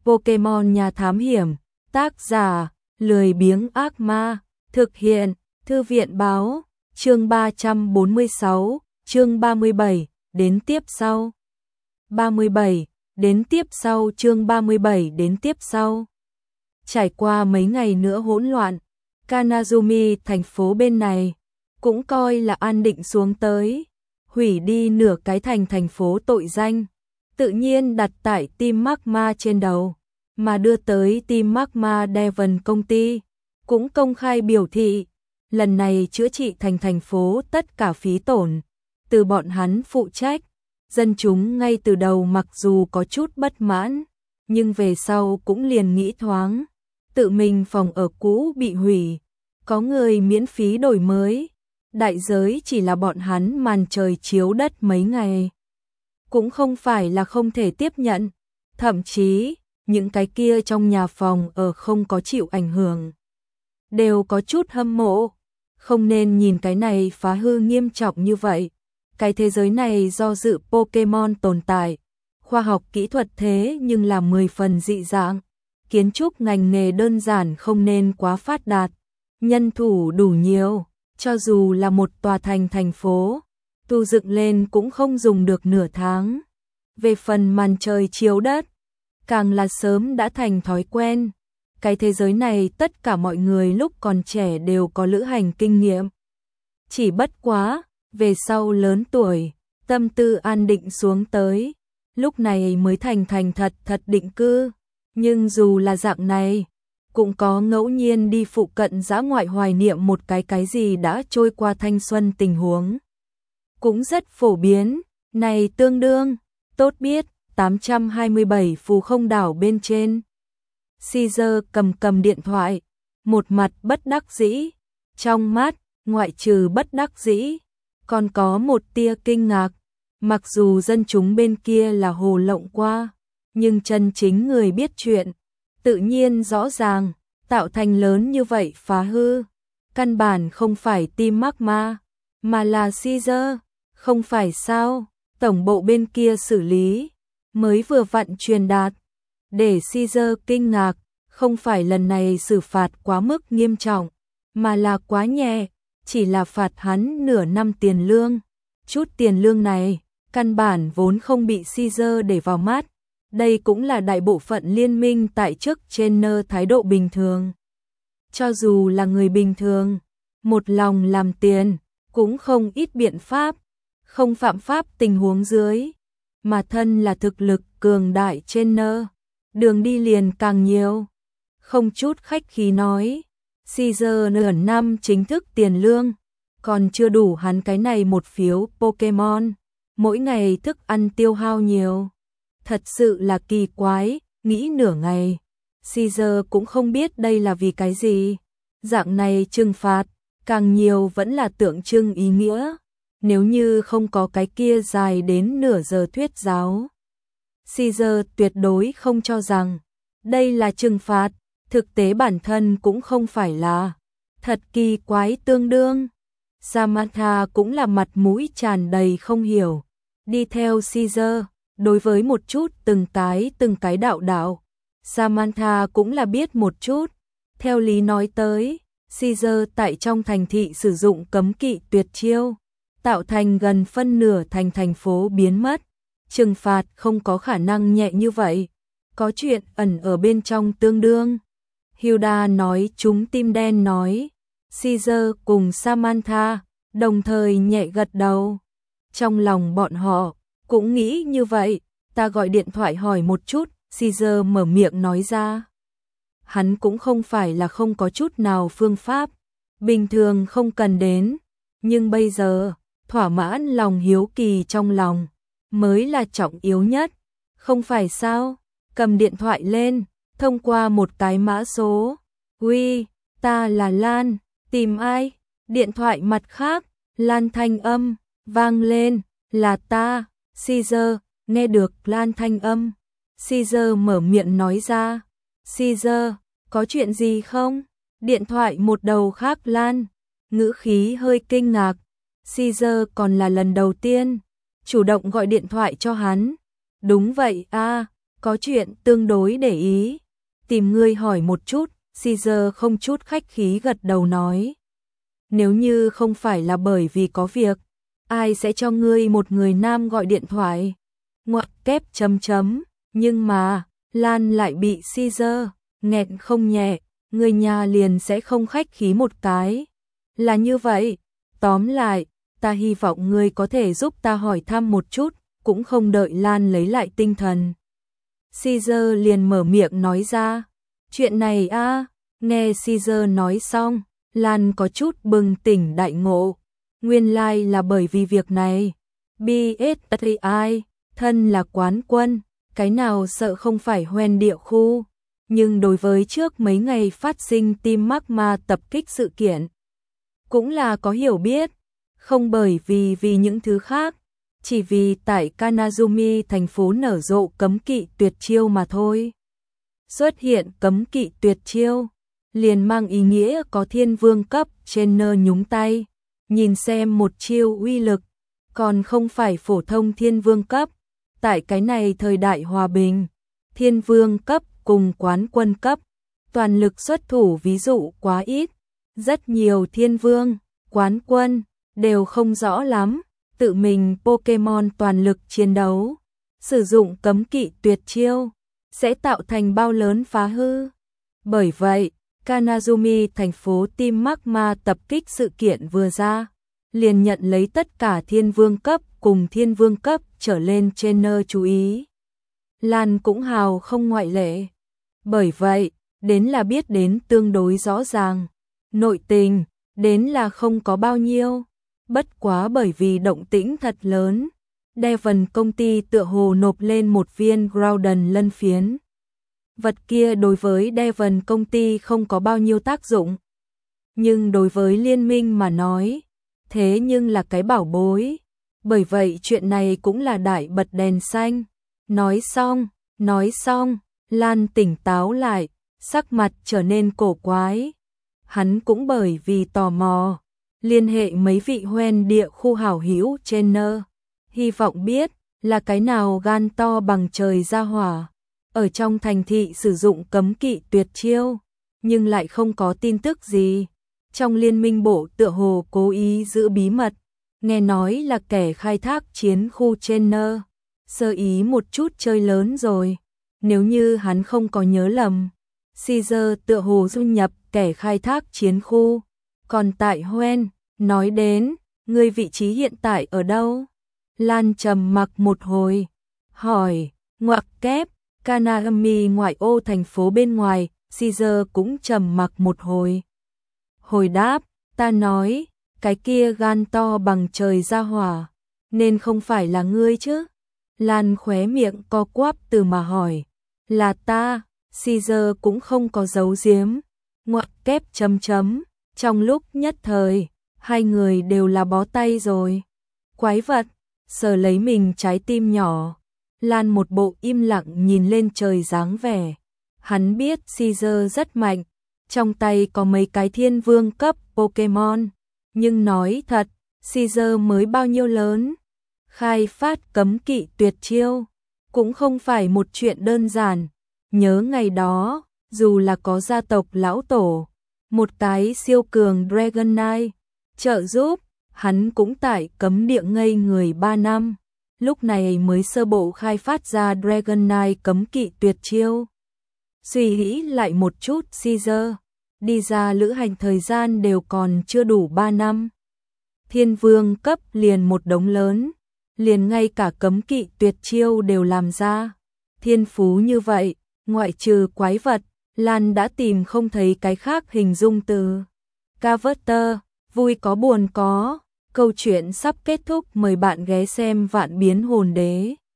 Pokemon nhà thám hiểm, tác giả, lười biếng ác ma, thực hiện, thư viện báo, chương 346, chương 37, đến tiếp sau. 37, đến tiếp sau chương 37 đến tiếp sau. Trải qua mấy ngày nữa hỗn loạn, Kanazumi thành phố bên này, cũng coi là an định xuống tới, hủy đi nửa cái thành phố tội danh, tự nhiên đặt tại Team Magma trên đầu, mà đưa tới Team Magma Devon công ty, cũng công khai biểu thị, lần này chữa trị thành phố tất cả phí tổn, từ bọn hắn phụ trách. Dân chúng ngay từ đầu mặc dù có chút bất mãn, nhưng về sau cũng liền nghĩ thoáng, tự mình phòng ở cũ bị hủy, có người miễn phí đổi mới, đại giới chỉ là bọn hắn màn trời chiếu đất mấy ngày. Cũng không phải là không thể tiếp nhận, thậm chí, những cái kia trong nhà phòng ở không có chịu ảnh hưởng, đều có chút hâm mộ, không nên nhìn cái này phá hư nghiêm trọng như vậy. Cái thế giới này do dự Pokemon tồn tại, khoa học kỹ thuật thế nhưng là 10 phần dị dạng, kiến trúc ngành nghề đơn giản không nên quá phát đạt, nhân thủ đủ nhiều, cho dù là một tòa thành phố, tu dựng lên cũng không dùng được nửa tháng. Về phần màn trời chiếu đất, càng là sớm đã thành thói quen, cái thế giới này tất cả mọi người lúc còn trẻ đều có lữ hành kinh nghiệm. Chỉ bất quá, về sau lớn tuổi, tâm tư an định xuống tới, lúc này mới thành thật định cư, nhưng dù là dạng này, cũng có ngẫu nhiên đi phụ cận dã ngoại hoài niệm một cái gì đã trôi qua thanh xuân tình huống. Cũng rất phổ biến, này tương đương, tốt biết, 827 phù không đảo bên trên. Caesar cầm điện thoại, một mặt bất đắc dĩ, trong mắt, ngoại trừ bất đắc dĩ, còn có một tia kinh ngạc, mặc dù dân chúng bên kia là hồ lộng qua, nhưng chân chính người biết chuyện, tự nhiên rõ ràng, tạo thành lớn như vậy phá hư, căn bản không phải Team Magma, mà là Caesar, không phải sao, tổng bộ bên kia xử lý, mới vừa vặn truyền đạt, để Caesar kinh ngạc, không phải lần này xử phạt quá mức nghiêm trọng, mà là quá nhẹ. Chỉ là phạt hắn nửa năm tiền lương, chút tiền lương này, căn bản vốn không bị Caesar để vào mắt, đây cũng là đại bộ phận liên minh tại chức trên thái độ bình thường. Cho dù là người bình thường, một lòng làm tiền, cũng không ít biện pháp, không phạm pháp tình huống dưới, mà thân là thực lực cường đại trên đường đi liền càng nhiều, không chút khách khí nói. Caesar nửa năm chính thức tiền lương, còn chưa đủ hắn cái này một phiếu Pokemon, mỗi ngày thức ăn tiêu hao nhiều. Thật sự là kỳ quái, nghĩ nửa ngày, Caesar cũng không biết đây là vì cái gì. Dạng này trừng phạt, càng nhiều vẫn là tượng trưng ý nghĩa, nếu như không có cái kia dài đến nửa giờ thuyết giáo. Caesar tuyệt đối không cho rằng, đây là trừng phạt. Thực tế bản thân cũng không phải là, thật kỳ quái tương đương. Samantha cũng là mặt mũi tràn đầy không hiểu, đi theo Caesar, đối với một chút từng cái đạo, Samantha cũng là biết một chút. Theo lý nói tới, Caesar tại trong thành thị sử dụng cấm kỵ tuyệt chiêu, tạo thành gần phân nửa thành phố biến mất, trừng phạt không có khả năng nhẹ như vậy, có chuyện ẩn ở bên trong tương đương. Hilda nói chúng tim đen nói, Caesar cùng Samantha đồng thời nhẹ gật đầu. Trong lòng bọn họ cũng nghĩ như vậy, ta gọi điện thoại hỏi một chút, Caesar mở miệng nói ra. Hắn cũng không phải là không có chút nào phương pháp, bình thường không cần đến, nhưng bây giờ, thỏa mãn lòng hiếu kỳ trong lòng, mới là trọng yếu nhất, không phải sao, cầm điện thoại lên. Thông qua một cái mã số, uy, ta là Lan, tìm ai? Điện thoại mặt khác, Lan thanh âm, vang lên, là ta, Caesar, nghe được Lan thanh âm. Caesar mở miệng nói ra, Caesar, có chuyện gì không? Điện thoại một đầu khác Lan, ngữ khí hơi kinh ngạc, Caesar còn là lần đầu tiên, chủ động gọi điện thoại cho hắn. Đúng vậy a, Có chuyện tương đối để ý. Tìm ngươi hỏi một chút, Caesar không chút khách khí gật đầu nói. Nếu như không phải là bởi vì có việc, ai sẽ cho ngươi một người nam gọi điện thoại? Ngoặc kép chấm chấm, nhưng mà, Lan lại bị Caesar nghẹn không nhẹ, người nhà liền sẽ không khách khí một cái. Là như vậy, tóm lại, ta hy vọng ngươi có thể giúp ta hỏi thăm một chút, cũng không đợi Lan lấy lại tinh thần. Caesar liền mở miệng nói ra, chuyện này a. Nghe Caesar nói xong, Lan có chút bừng tỉnh đại ngộ. Nguyên lai là bởi vì việc này. BSTI, thân là quán quân, cái nào sợ không phải hoen địa khu. Nhưng đối với trước mấy ngày phát sinh Team Magma tập kích sự kiện, cũng là có hiểu biết, không bởi vì những thứ khác, chỉ vì tại Kanazumi thành phố nở rộ cấm kỵ tuyệt chiêu mà thôi. Xuất hiện cấm kỵ tuyệt chiêu, liền mang ý nghĩa có thiên vương cấp trainer nhúng tay, nhìn xem một chiêu uy lực, còn không phải phổ thông thiên vương cấp. Tại cái này thời đại hòa bình, thiên vương cấp cùng quán quân cấp, toàn lực xuất thủ ví dụ quá ít, rất nhiều thiên vương, quán quân, đều không rõ lắm, tự mình Pokemon toàn lực chiến đấu, sử dụng cấm kỵ tuyệt chiêu, sẽ tạo thành bao lớn phá hư. Bởi vậy, Kanazumi thành phố Team Magma tập kích sự kiện vừa ra, liền nhận lấy tất cả thiên vương cấp cùng thiên vương cấp trở lên trainer chú ý. Lan cũng hào không ngoại lệ. Bởi vậy, đến là biết đến tương đối rõ ràng. Nội tình, đến là không có bao nhiêu. Bất quá bởi vì động tĩnh thật lớn, Devon công ty tựa hồ nộp lên một viên Groudon lân phiến. Vật kia đối với Devon công ty không có bao nhiêu tác dụng. Nhưng đối với liên minh mà nói, thế nhưng là cái bảo bối. Bởi vậy chuyện này cũng là đại bật đèn xanh. Nói xong, Lan tỉnh táo lại, sắc mặt trở nên cổ quái. Hắn cũng bởi vì tò mò, liên hệ mấy vị hoen địa khu hảo hữu trainer, hy vọng biết là cái nào gan to bằng trời ra hỏa, ở trong thành thị sử dụng cấm kỵ tuyệt chiêu, nhưng lại không có tin tức gì. Trong liên minh bộ tựa hồ cố ý giữ bí mật, nghe nói là kẻ khai thác chiến khu trainer, sơ ý một chút chơi lớn rồi. Nếu như hắn không có nhớ lầm, Caesar tựa hồ du nhập kẻ khai thác chiến khu. Còn tại Hoenn, nói đến, người vị trí hiện tại ở đâu? Lan trầm mặc một hồi, hỏi, ngoặc kép, Kanazumi ngoại ô thành phố bên ngoài. Caesar cũng trầm mặc một hồi. Hồi đáp, ta nói, cái kia gan to bằng trời ra hỏa, nên không phải là ngươi chứ? Lan khóe miệng co quắp từ mà hỏi, là ta. Caesar cũng không có giấu giếm, ngoặc kép chấm chấm. Trong lúc nhất thời, hai người đều là bó tay rồi. Quái vật, sờ lấy mình trái tim nhỏ. Lan một bộ im lặng nhìn lên trời dáng vẻ. Hắn biết Caesar rất mạnh, trong tay có mấy cái thiên vương cấp Pokemon. Nhưng nói thật, Caesar mới bao nhiêu lớn. Khai phát cấm kỵ tuyệt chiêu, cũng không phải một chuyện đơn giản. Nhớ ngày đó, dù là có gia tộc lão tổ, một cái siêu cường Dragonite trợ giúp, hắn cũng tại cấm địa ngây người 3 năm. Lúc này mới sơ bộ khai phát ra Dragonite cấm kỵ tuyệt chiêu. Suy nghĩ lại một chút, Caesar đi ra lữ hành thời gian đều còn chưa đủ 3 năm. Thiên vương cấp liền một đống lớn, liền ngay cả cấm kỵ tuyệt chiêu đều làm ra. Thiên phú như vậy, ngoại trừ quái vật, Lan đã tìm không thấy cái khác hình dung từ. Carver, vui có buồn có. Câu chuyện sắp kết thúc, mời bạn ghé xem Vạn Biến Hồn Đế.